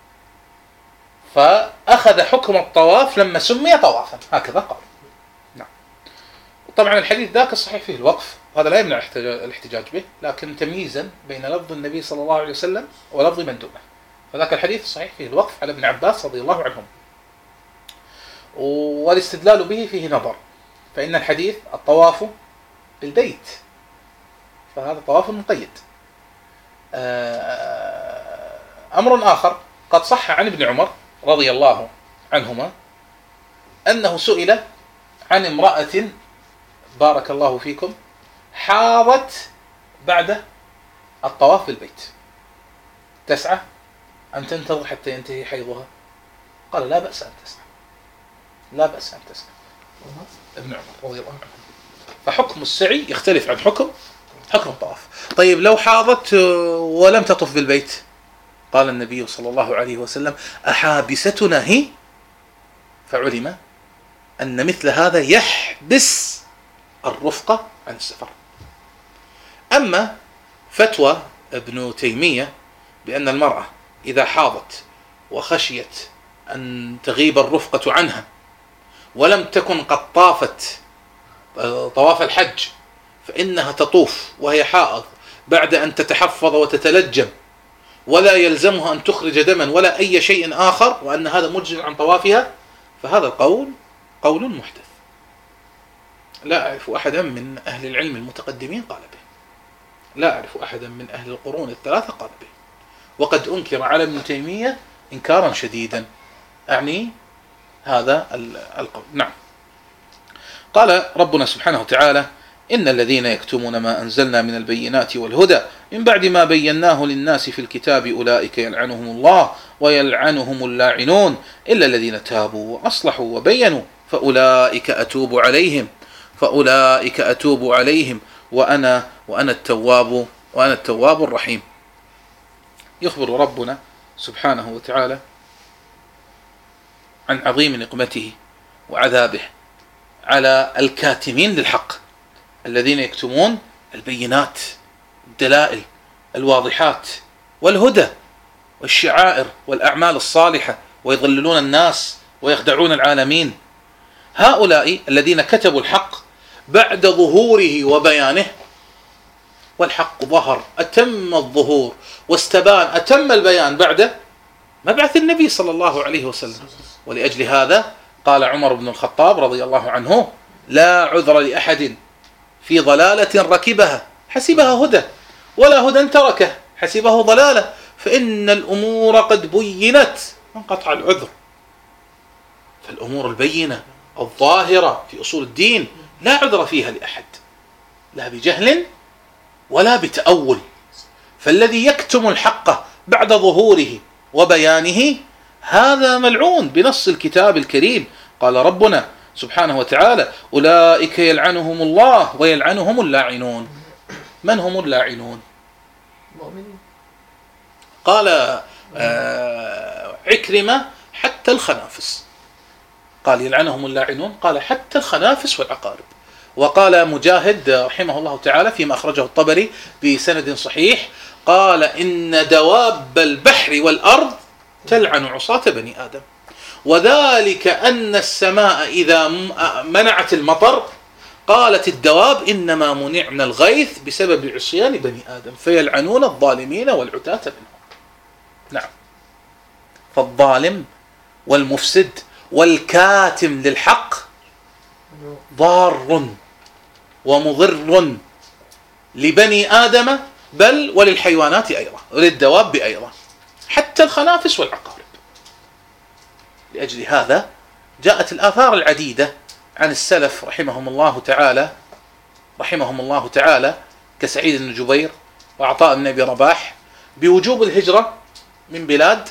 [SPEAKER 1] فأخذ حكم الطواف لما سمي طوافا، هكذا قال. نعم. طبعا الحديث ذاك الصحيح فيه الوقف، هذا لا يمنع الاحتجاج به، لكن تمييزا بين لفظ النبي صلى الله عليه وسلم ولفظ من دونه، فذاك الحديث الصحيح فيه الوقف على ابن عباس رضي الله عنهم، والاستدلال به فيه نظر، فإن الحديث الطواف بالبيت فهذا طواف مقيد. أمر آخر قد صح عن ابن عمر رضي الله عنهما أنه سئل عن امرأة بارك الله فيكم حاضت بعد الطواف بالبيت، تسعى أم تنتظر حتى ينتهي حيضها؟ قال لا بأس أن تسعى، لا بأس أن تسعى. ابن عمر رضي الله عنه. فحكم السعي يختلف عن حكم الطواف. طيب لو حاضت ولم تطف بالبيت قال النبي صلى الله عليه وسلم: أحابستنا هي؟ فعلم أن مثل هذا يحبس الرفقة عن السفر. أما فتوى ابن تيمية بأن المرأة إذا حاضت وخشيت أن تغيب الرفقة عنها ولم تكن قد طافت طواف الحج، فإنها تطوف وهي حائض بعد أن تتحفظ وتتلجم، ولا يلزمها أن تخرج دما ولا أي شيء آخر، وأن هذا مجزٍ عن طوافها، فهذا القول قول محدث، لا أعرف أحدا من أهل العلم المتقدمين قال به، لا أعرف أحدا من أهل القرون الثلاثة قال به، وقد أنكر على ابن تيمية إنكارا شديدا، أعني هذا القول. نعم. قال ربنا سبحانه وتعالى: إن الذين يكتمون ما أنزلنا من البينات والهدى من بعد ما بيناه للناس في الكتاب أولئك يلعنهم الله ويلعنهم اللاعنون إلا الذين تابوا وأصلحوا وبينوا فأولئك أتوب عليهم وأنا التواب الرحيم. يخبر ربنا سبحانه وتعالى عن عظيم نقمته وعذابه على الكاتمين للحق، الذين يكتمون البينات، الدلائل الواضحات والهدى والشعائر والأعمال الصالحة، ويضللون الناس ويخدعون العالمين. هؤلاء الذين كتبوا الحق بعد ظهوره وبيانه، والحق ظهر أتم الظهور واستبان أتم البيان بعد مبعث النبي صلى الله عليه وسلم. ولأجل هذا قال عمر بن الخطاب رضي الله عنه: لا عذر لأحد في ضلالة ركبها حسبها هدى، ولا هدى تركه حسبه ضلالة، فإن الأمور قد بينت، انقطع العذر. فالأمور البينة الظاهرة في أصول الدين لا عذر فيها لأحد، لا بجهل ولا بتأول. فالذي يكتم الحق بعد ظهوره وبيانه هذا ملعون بنص الكتاب الكريم. قال ربنا سبحانه وتعالى: أولئك يلعنهم الله ويلعنهم اللاعنون. من هم اللاعنون؟ قال عكرمة: حتى الخنافس. قال يلعنهم اللاعنون، قال حتى الخنافس والعقارب. وقال مجاهد رحمه الله تعالى فيما أخرجه الطبري بسند صحيح، قال: إن دواب البحر والأرض تلعن عصاة بني آدم، وذلك أن السماء إذا منعت المطر قالت الدواب: إنما منعنا الغيث بسبب عصيان بني آدم، فيلعنون الظالمين والعتاة منهم. نعم. فالظالم والمفسد والكاتم للحق ضار ومضر لبني آدم، بل وللحيوانات أيضا وللدواب أيضا، حتى الخنافس والعقارب. لأجل هذا جاءت الآثار العديدة عن السلف رحمهم الله تعالى كسعيد بن جبير وعطاء بن أبي رباح بوجوب الهجرة من بلاد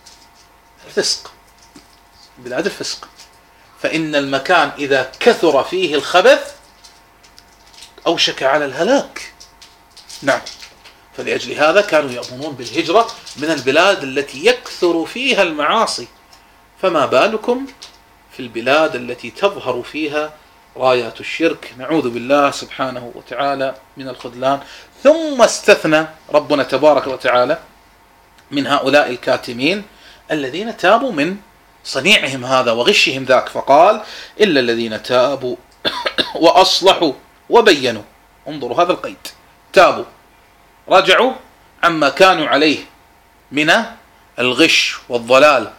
[SPEAKER 1] الفسق، فإن المكان إذا كثر فيه الخبث أوشك على الهلاك. نعم. فلأجل هذا كانوا يأمرون بالهجرة من البلاد التي يكثر فيها المعاصي، فما بالكم في البلاد التي تظهر فيها رايات الشرك، نعوذ بالله سبحانه وتعالى من الخذلان. ثم استثنى ربنا تبارك وتعالى من هؤلاء الكاتمين الذين تابوا من صنيعهم هذا وغشهم ذاك، فقال: إلا الذين تابوا وأصلحوا وبينوا. انظروا هذا القيد: تابوا، رجعوا عما كانوا عليه من الغش والضلال،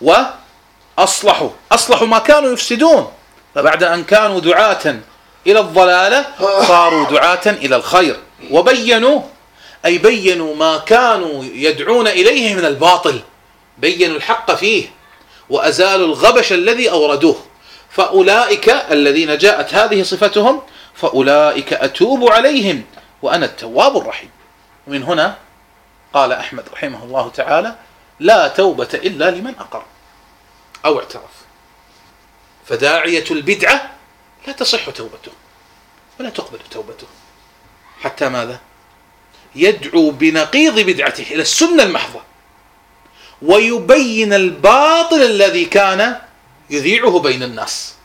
[SPEAKER 1] وأصلحوا ما كانوا يفسدون، فبعد أن كانوا دعاة إلى الضلالة صاروا دعاة إلى الخير. وبينوا أي بينوا ما كانوا يدعون إليه من الباطل، بينوا الحق فيه وأزالوا الغبش الذي أوردوه. فأولئك الذين جاءت هذه صفتهم فأولئك أتوب عليهم وأنا التواب الرحيم. ومن هنا قال أحمد رحمه الله تعالى: لا توبة إلا لمن أقر أو اعترف. فداعية البدعة لا تصح توبته ولا تقبل توبته حتى ماذا؟ يدعو بنقيض بدعته إلى السنة المحضة، ويبين الباطل الذي كان يذيعه بين الناس.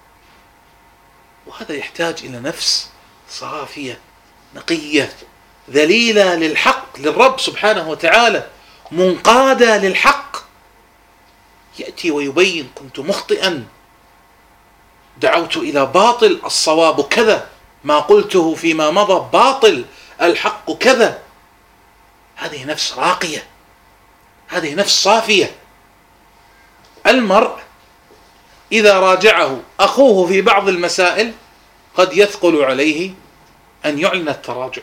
[SPEAKER 1] وهذا يحتاج إلى نفس صافية نقية ذليلة للحق، للرب سبحانه وتعالى، منقادة للحق، يأتي ويبين: كنت مخطئا، دعوت إلى باطل، الصواب كذا، ما قلته فيما مضى باطل، الحق كذا. هذه نفس راقية، هذه نفس صافية. المرء إذا راجعه أخوه في بعض المسائل قد يثقل عليه أن يعلن التراجع،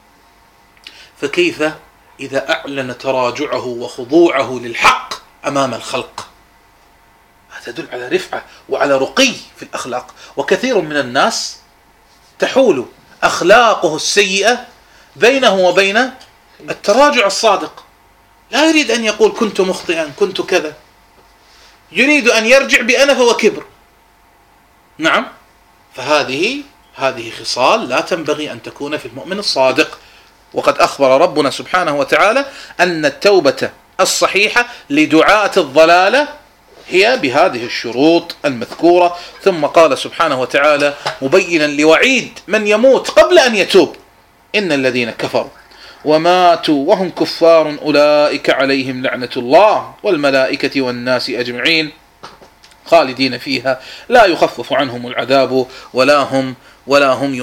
[SPEAKER 1] فكيف إذا أعلن تراجعه وخضوعه للحق أمام الخلق؟ هذا يدل على رفعة وعلى رقي في الأخلاق. وكثير من الناس تحول أخلاقه السيئة بينه وبين التراجع الصادق، لا يريد أن يقول كنت مخطئا، كنت كذا، يريد أن يرجع بأنف وكبر. نعم، فهذه خصال لا تنبغي أن تكون في المؤمن الصادق. وقد أخبر ربنا سبحانه وتعالى أن التوبة الصحيحة لدعاة الضلالة هي بهذه الشروط المذكورة. ثم قال سبحانه وتعالى مبينا لوعيد من يموت قبل أن يتوب: إن الذين كفروا وماتوا وهم كفار أولئك عليهم لعنة الله والملائكة والناس أجمعين خالدين فيها لا يخفف عنهم العذاب ولا هم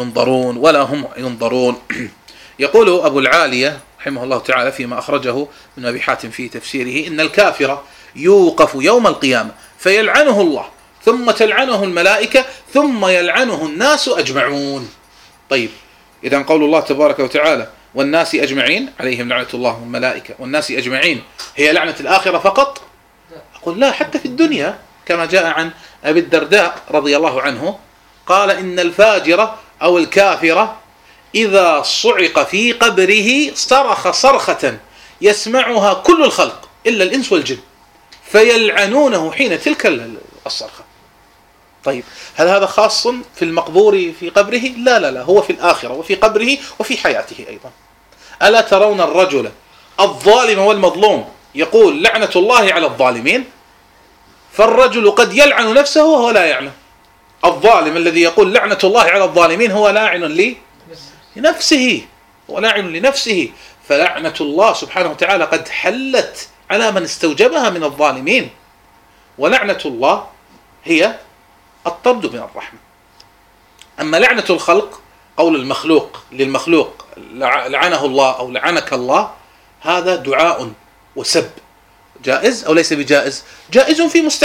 [SPEAKER 1] ينظرون. يقول أبو العالية رحمه الله تعالى فيما أخرجه من أبي حاتم في تفسيره: إن الكافر يوقف يوم القيامة فيلعنه الله، ثم تلعنه الملائكة، ثم يلعنه الناس أجمعون. طيب، إذن قول الله تبارك وتعالى والناس أجمعين عليهم لعنة الله والملائكة والناس أجمعين هي لعنة الآخرة فقط؟ أقول لا، حتى في الدنيا، كما جاء عن أبي الدرداء رضي الله عنه قال: إن الفاجر أو الكافر إذا صعق في قبره صرخ صرخة يسمعها كل الخلق إلا الإنس والجن فيلعنونه حين تلك الصرخة. طيب، هل هذا خاص في المقبور في قبره؟ لا، هو في الآخرة وفي قبره وفي حياته أيضا. ألا ترون الرجل الظالم والمظلوم يقول لعنة الله على الظالمين؟ فالرجل قد يلعن نفسه وهو لا يعلم. الظالم الذي يقول لعنة الله على الظالمين هو لاعن لنفسه، ولاعن لنفسه. فلعنة الله سبحانه وتعالى قد حلت على من استوجبها من الظالمين. ولعنة الله هي الطرد من الرحمة. أما لعنة الخلق، قول المخلوق للمخلوق لعنه الله أو لعنك الله، هذا دعاء وسب، جائز أو ليس بجائز؟ جائز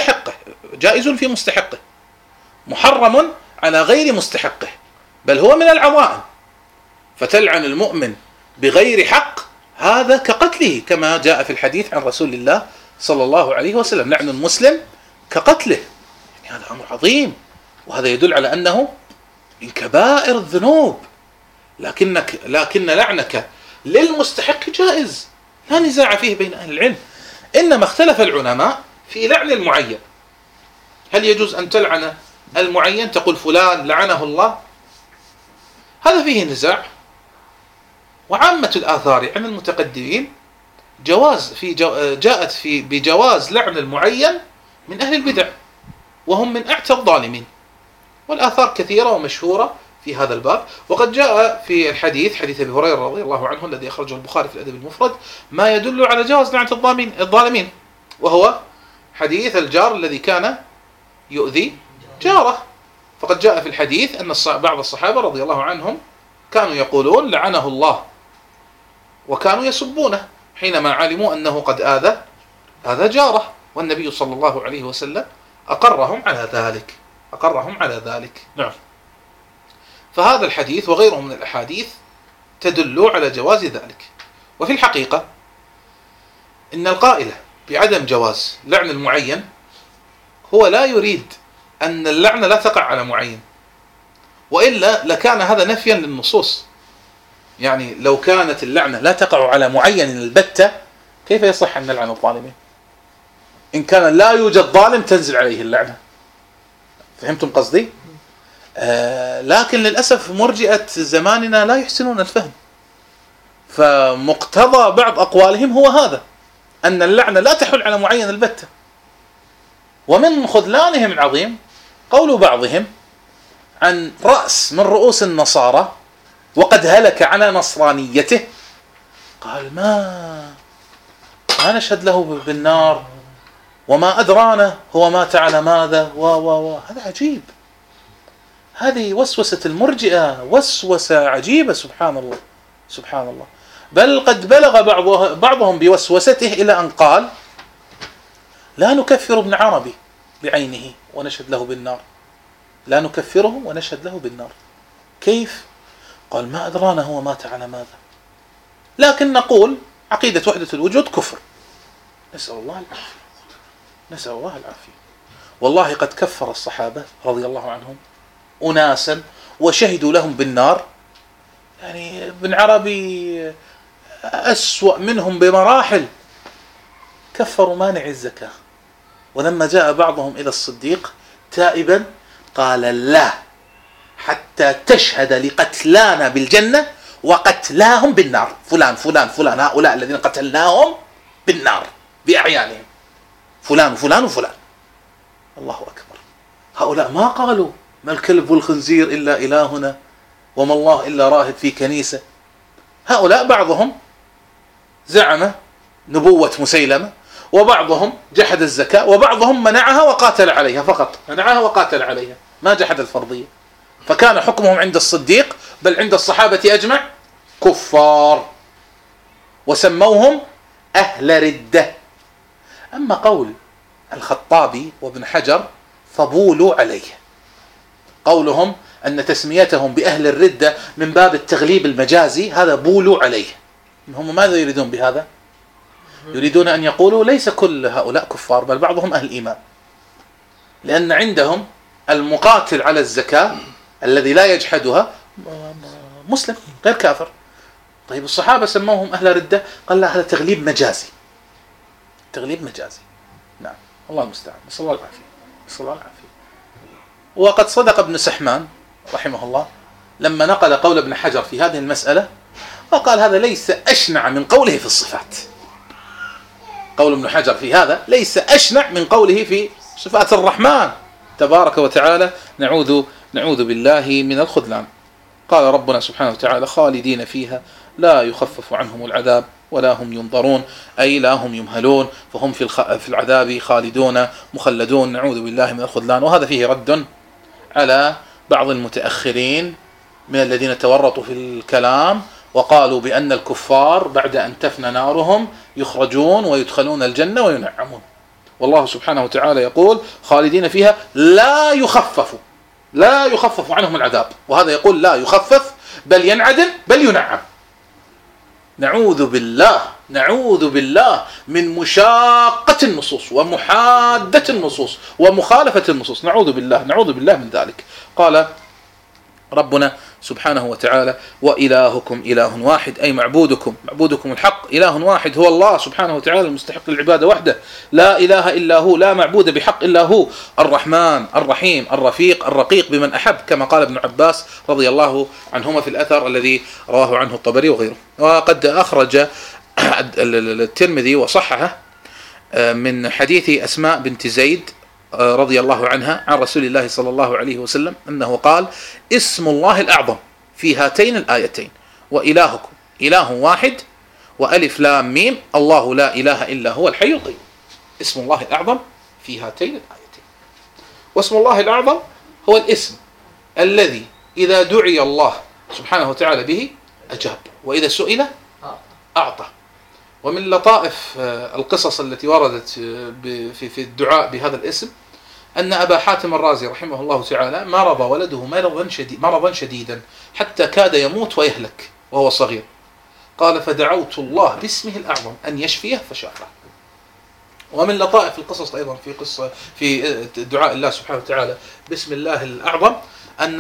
[SPEAKER 1] في مستحقه، محرم على غير مستحقه، بل هو من العظائم. فتلعن المؤمن بغير حق هذا كقتله، كما جاء في الحديث عن رسول الله صلى الله عليه وسلم: لعن المسلم كقتله. يعني هذا أمر عظيم، وهذا يدل على أنه من كبائر الذنوب. لكن لعنك للمستحق جائز، لا نزاع فيه بين أهل العلم. إنما اختلف العلماء في لعن المعين. هل يجوز أن تلعن المعين، تقول فلان لعنه الله؟ هذا فيه نزاع. وعامة الآثار عن المتقدمين جاءت بجواز لعن المعين من أهل البدع، وهم من أعتى الظالمين. والآثار كثيرة ومشهورة في هذا الباب. وقد جاء في الحديث، حديث أبي هريرة رضي الله عنه الذي أخرجه البخاري في الأدب المفرد، ما يدل على جواز لعنة الظالمين، وهو حديث الجار الذي كان يؤذي جاره. فقد جاء في الحديث أن بعض الصحابة رضي الله عنهم كانوا يقولون لعنه الله، وكانوا يسبونه حينما علموا أنه قد آذى جاره، والنبي صلى الله عليه وسلم أقرهم على ذلك. نعم. فهذا الحديث وغيره من الأحاديث تدل على جواز ذلك. وفي الحقيقة إن القائل بعدم جواز لعن المعين هو لا يريد أن اللعنة لا تقع على معين، وإلا لكان هذا نفيا للنصوص. يعني لو كانت اللعنة لا تقع على معين البتة، كيف يصح أن نلعن الظالمين؟ إن كان لا يوجد ظالم تنزل عليه اللعنة. فهمتم قصدي؟ لكن للأسف مرجئة زماننا لا يحسنون الفهم، فمقتضى بعض أقوالهم هو هذا، أن اللعنة لا تحل على معين البتة. ومن خذلانهم العظيم قول بعضهم عن رأس من رؤوس النصارى وقد هلك على نصرانيته، قال ما نشهد له بالنار وما أدرانا هو مات على ماذا هذا عجيب. هذه وسوسة المرجئة، وسوسة عجيبة، سبحان الله سبحان الله. بل قد بلغ بعضهم بوسوسته إلى أن قال لا نكفر ابن عربي بعينه ونشهد له بالنار، لا نكفره ونشهد له بالنار. كيف؟ قال ما أدرانا هو مات على ماذا، لكن نقول عقيدة وحدة الوجود كفر. نسأل الله العافية، نسأل الله العافية. والله قد كفر الصحابة رضي الله عنهم أناسا وشهدوا لهم بالنار، يعني ابن عربي أسوأ منهم بمراحل. كفروا مانع الزكاة، ولما جاء بعضهم إلى الصديق تائبا قال لا حتى تشهد لقتلانا بالجنة وقتلاهم بالنار، فلان فلان فلان، هؤلاء الذين قتلناهم بالنار بأعيانهم، فلان وفلان وفلان. الله أكبر. هؤلاء ما قالوا ما الكلب والخنزير إلا إلهنا وما الله إلا راهب في كنيسة. هؤلاء بعضهم زعم نبوة مسيلمة، وبعضهم جحد الزكاة، وبعضهم منعها وقاتل عليها فقط، منعها وقاتل عليها، ما جحد الفرضية. فكان حكمهم عند الصديق بل عند الصحابة أجمع كفار، وسموهم أهل ردة. أما قول الخطابي وابن حجر فبولوا عليه، قولهم أن تسميتهم بأهل الردة من باب التغليب المجازي، هذا بولوا عليه. هم ماذا يريدون بهذا؟ يريدون أن يقولوا ليس كل هؤلاء كفار بل بعضهم أهل إيمان، لأن عندهم المقاتل على الزكاة الذي لا يجحدها مسلم غير كافر. طيب الصحابة سموهم أهل ردة، قال لا هذا تغليب مجازي، تغليب مجازي. نعم الله المستعان، نسأل الله العافية، نسأل الله العافية. وقد صدق ابن سحمان رحمه الله لما نقل قول ابن حجر في هذه المسألة، وقال هذا ليس أشنع من قوله في الصفات. قول ابن حجر في هذا ليس أشنع من قوله في صفات الرحمن تبارك وتعالى. نعوذ بالله من الخذلان. قال ربنا سبحانه وتعالى خالدين فيها لا يخفف عنهم العذاب ولا هم ينظرون، أي لا هم يمهلون، فهم في العذاب خالدون مخلدون. نعوذ بالله من الخذلان. وهذا فيه رد على بعض المتأخرين من الذين تورطوا في الكلام وقالوا بأن الكفار بعد أن تفنى نارهم يخرجون ويدخلون الجنة وينعمون. والله سبحانه وتعالى يقول خالدين فيها لا يخفف عنهم العذاب، وهذا يقول لا يخفف بل ينعدم بل ينعم. نعوذ بالله من مشاقة النصوص ومحادة النصوص ومخالفة النصوص. نعوذ بالله من ذلك. قال ربنا سبحانه وتعالى وإلهكم إله واحد، أي معبودكم الحق إله واحد هو الله سبحانه وتعالى المستحق للعبادة وحده، لا إله إلا هو، لا معبود بحق إلا هو، الرحمن الرحيم الرفيق الرقيق بمن أحب، كما قال ابن عباس رضي الله عنهما في الأثر الذي رواه عنه الطبري وغيره. وقد أخرج الترمذي وصححه من حديث أسماء بنت زيد رضي الله عنها عن رسول الله صلى الله عليه وسلم أنه قال اسم الله الأعظم في هاتين الآيتين وإلهكم إله واحد وألف لام ميم الله لا إله إلا هو الحي القيوم. اسم الله الأعظم في هاتين الآيتين. واسم الله الأعظم هو الاسم الذي إذا دعي الله سبحانه وتعالى به أجاب، وإذا سئل أعطى. ومن لطائف القصص التي وردت في الدعاء بهذا الاسم أن أبا حاتم الرازي رحمه الله تعالى مرض ولده مرضا شديدا حتى كاد يموت ويهلك وهو صغير. قال فدعوت الله باسمه الأعظم أن يشفيه فشافه. ومن لطائف القصص أيضا في دعاء الله سبحانه وتعالى باسم الله الأعظم أن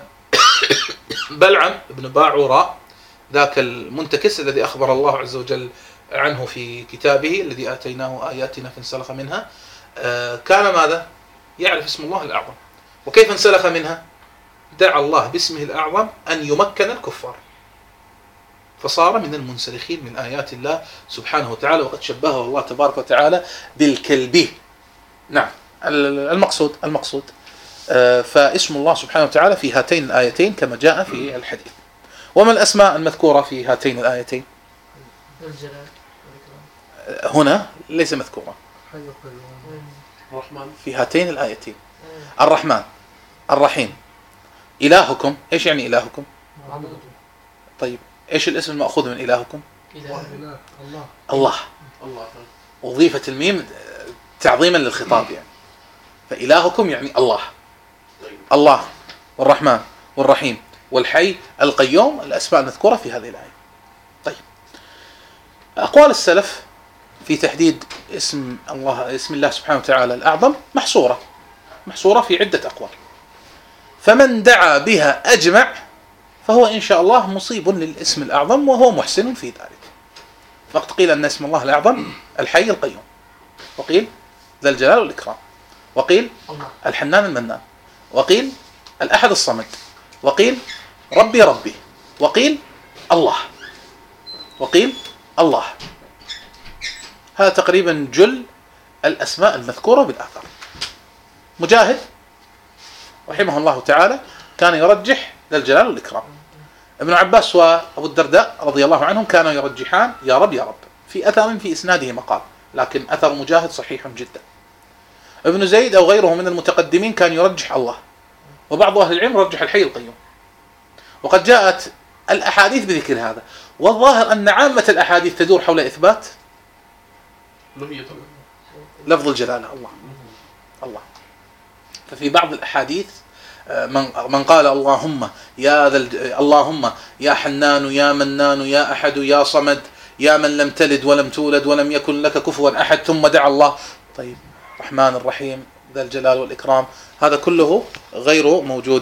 [SPEAKER 1] بلعم بن باعوراء ذاك المنتكس الذي أخبر الله عز وجل عنه في كتابه الذي آتيناه آياتنا فانسلخ منها، كان ماذا؟ يعرف اسم الله الأعظم. وكيف انسلخ منها؟ دعا الله باسمه الأعظم أن يمكن الكفار فصار من المنسلخين من آيات الله سبحانه وتعالى، وقد شبهه الله تبارك وتعالى بالكلب. نعم، المقصود فاسم الله سبحانه وتعالى في هاتين الآيتين كما جاء في الحديث. وما الأسماء المذكورة في هاتين الآيتين؟
[SPEAKER 2] الجلال
[SPEAKER 1] هنا ليس مذكورة
[SPEAKER 2] الرحمن
[SPEAKER 1] في هاتين الآيتين. الرحمن، الرحيم. إلهكم، إيش يعني إلهكم؟ طيب إيش الاسم المأخوذ من إلهكم؟ الله. أضيفت الميم تعظيما للخطاب يعني، فإلهكم يعني الله. الله والرحمن والرحيم والحي القيوم، الأسماء المذكورة في هذه الآية. طيب، أقوال السلف في تحديد اسم الله سبحانه وتعالى الأعظم محصورة في عدة أقوال، فمن دعا بها أجمع فهو إن شاء الله مصيب للاسم الأعظم وهو محسن في ذلك. وقد قيل أن اسم الله الأعظم الحي القيوم، وقيل ذا الجلال والإكرام، وقيل الحنان المنان، وقيل الأحد الصمد، وقيل ربي، وقيل الله. هذا تقريبا جل الأسماء المذكورة بالآثار. مجاهد رحمه الله تعالى كان يرجح ذا الجلال والإكرام. ابن عباس وأبو الدرداء رضي الله عنهم كانوا يرجحان يا رب، في أثر في إسناده مقال، لكن أثر مجاهد صحيح جدا. ابن زيد أو غيره من المتقدمين كان يرجح الله، وبعض أهل العلم رجح الحي القيوم. وقد جاءت الأحاديث بذكر هذا، والظاهر أن عامة الأحاديث تدور حول إثبات لفظ الجلالة الله. ففي بعض الأحاديث من قال اللهم يا حنان يا منان يا أحد يا صمد يا من لم تلد ولم تولد ولم يكن لك كفوا أحد، ثم دعا الله. طيب، الرحمن الرحيم ذا الجلال والإكرام، هذا كله غير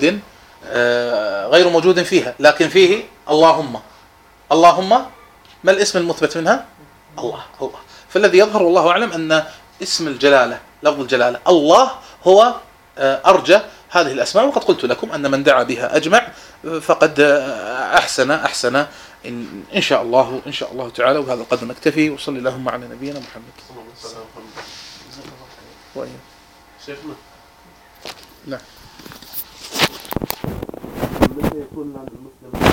[SPEAKER 1] موجود فيها، لكن فيه اللهم. ما الاسم المثبت منها؟ الله. فالذي يظهر والله أعلم أن اسم الجلالة، لفظ الجلالة الله، هو أرجى هذه الأسماء. وقد قلت لكم أن من دعا بها أجمع فقد أحسن إن شاء الله تعالى. وهذا القدر نكتفي، وصلي اللهم على نبينا محمد.
[SPEAKER 3] شيخنا،
[SPEAKER 1] نعم.
[SPEAKER 3] متى يكون المسلم